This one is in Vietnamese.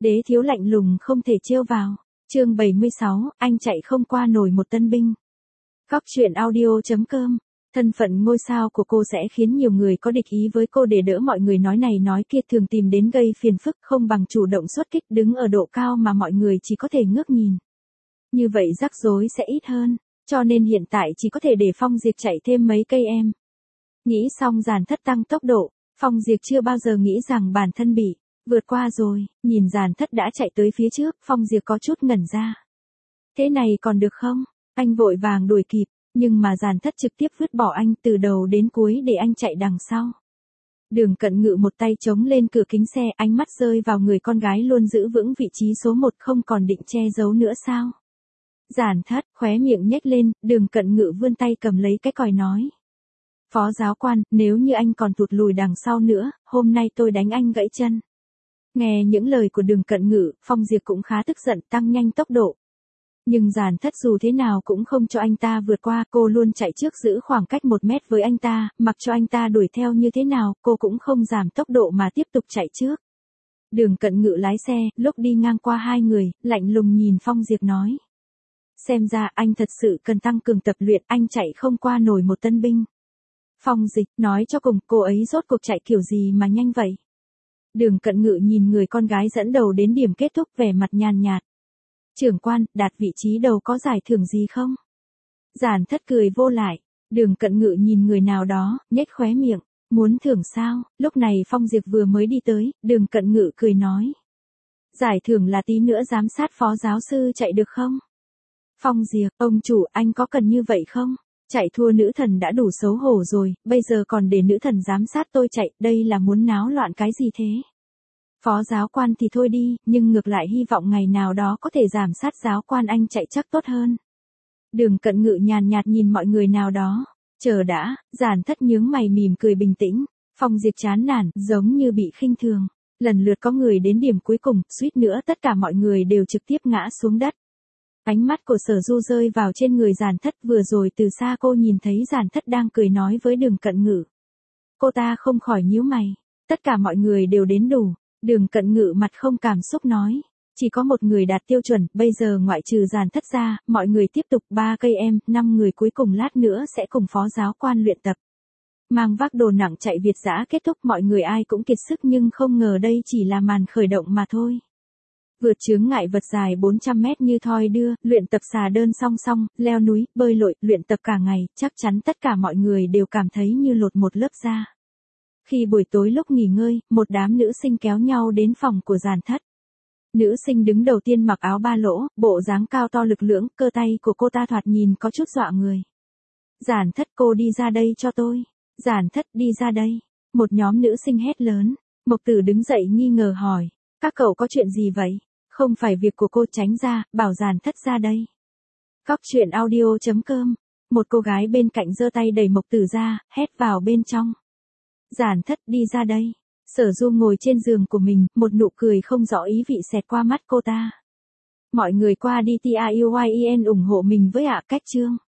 Đế thiếu lạnh lùng không thể trêu vào. Chương 76, anh chạy không qua nổi một tân binh. Góc truyện audio.com. Thân phận ngôi sao của cô sẽ khiến nhiều người có địch ý với cô, để đỡ mọi người nói này nói kia thường tìm đến gây phiền phức, không bằng chủ động xuất kích, đứng ở độ cao mà mọi người chỉ có thể ngước nhìn. Như vậy rắc rối sẽ ít hơn, cho nên hiện tại chỉ có thể để Phong Diệp chạy thêm mấy cây em. Nghĩ xong Giản Thất tăng tốc độ, Phong Diệp chưa bao giờ nghĩ rằng bản thân bị vượt qua rồi, nhìn Giản Thất đã chạy tới phía trước, Phong Diệp có chút ngẩn ra. Thế này còn được không? Anh vội vàng đuổi kịp, nhưng mà Giản Thất trực tiếp vứt bỏ anh từ đầu đến cuối để anh chạy đằng sau. Đường Cận Ngự một tay chống lên cửa kính xe, ánh mắt rơi vào người con gái luôn giữ vững vị trí số 1, không còn định che giấu nữa sao? Giản Thất khóe miệng nhếch lên, Đường Cận Ngự vươn tay cầm lấy cái còi nói. Phó giáo quan, nếu như anh còn tụt lùi đằng sau nữa, hôm nay tôi đánh anh gãy chân. Nghe những lời của Đường Cận Ngự, Phong Diệp cũng khá tức giận, tăng nhanh tốc độ. Nhưng Giản Thất dù thế nào cũng không cho anh ta vượt qua, cô luôn chạy trước giữ khoảng cách 1 mét với anh ta, mặc cho anh ta đuổi theo như thế nào, cô cũng không giảm tốc độ mà tiếp tục chạy trước. Đường Cận Ngự lái xe, lúc đi ngang qua hai người, lạnh lùng nhìn Phong Diệp nói. Xem ra anh thật sự cần tăng cường tập luyện, anh chạy không qua nổi một tân binh. Phong Dịch, nói cho cùng, cô ấy rốt cuộc chạy kiểu gì mà nhanh vậy? Đường Cận Ngự nhìn người con gái dẫn đầu đến điểm kết thúc, vẻ mặt nhàn nhạt. Trưởng quan, đạt vị trí đầu có giải thưởng gì không? Giản Thất cười vô lại. Đường Cận Ngự nhìn người nào đó, nhếch khóe miệng. Muốn thưởng sao? Lúc này Phong Diệp vừa mới đi tới, Đường Cận Ngự cười nói. Giải thưởng là tí nữa giám sát phó giáo sư chạy được không? Phong Diệp, ông chủ, anh có cần như vậy không? Chạy thua nữ thần đã đủ xấu hổ rồi, bây giờ còn để nữ thần giám sát tôi chạy, đây là muốn náo loạn cái gì thế? Phó giáo quan thì thôi đi, nhưng ngược lại hy vọng ngày nào đó có thể giảm sát giáo quan anh chạy chắc tốt hơn. Đường Cận Ngự nhàn nhạt nhìn mọi người nào đó. Chờ đã, Giản Thất nhướng mày mỉm cười bình tĩnh. Phong Diệp chán nản, giống như bị khinh thường. Lần lượt có người đến điểm cuối cùng, suýt nữa tất cả mọi người đều trực tiếp ngã xuống đất. Ánh mắt của Sở Du rơi vào trên người Giản Thất, vừa rồi từ xa cô nhìn thấy Giản Thất đang cười nói với Đường Cận Ngự. Cô ta không khỏi nhíu mày. Tất cả mọi người đều đến đủ. Đường Cận Ngự mặt không cảm xúc nói. Chỉ có một người đạt tiêu chuẩn, bây giờ ngoại trừ Giản Thất ra, mọi người tiếp tục 3 cây em, 5 người cuối cùng lát nữa sẽ cùng phó giáo quan luyện tập. Mang vác đồ nặng chạy Việt dã kết thúc, mọi người ai cũng kiệt sức, nhưng không ngờ đây chỉ là màn khởi động mà thôi. Vượt chướng ngại vật dài 400 mét như thoi đưa, luyện tập xà đơn song song, leo núi, bơi lội, luyện tập cả ngày, chắc chắn tất cả mọi người đều cảm thấy như lột một lớp da. Khi buổi tối lúc nghỉ ngơi, một đám nữ sinh kéo nhau đến phòng của Giản Thất. Nữ sinh đứng đầu tiên mặc áo ba lỗ, bộ dáng cao to lực lưỡng, cơ tay của cô ta thoạt nhìn có chút dọa người. Giản Thất, cô đi ra đây cho tôi. Giản Thất, đi ra đây. Một nhóm nữ sinh hét lớn. Mộc Tử đứng dậy nghi ngờ hỏi. Các cậu có chuyện gì vậy? Không phải việc của cô, tránh ra, bảo Giản Thất ra đây. Góc truyện audio.com. Một cô gái bên cạnh giơ tay đẩy Mộc Tử ra, hét vào bên trong. Giản Thất, đi ra đây. Sở Du ngồi trên giường của mình, một nụ cười không rõ ý vị xẹt qua mắt cô ta. Mọi người qua đi TIUYEN ủng hộ mình với ạ cách chương.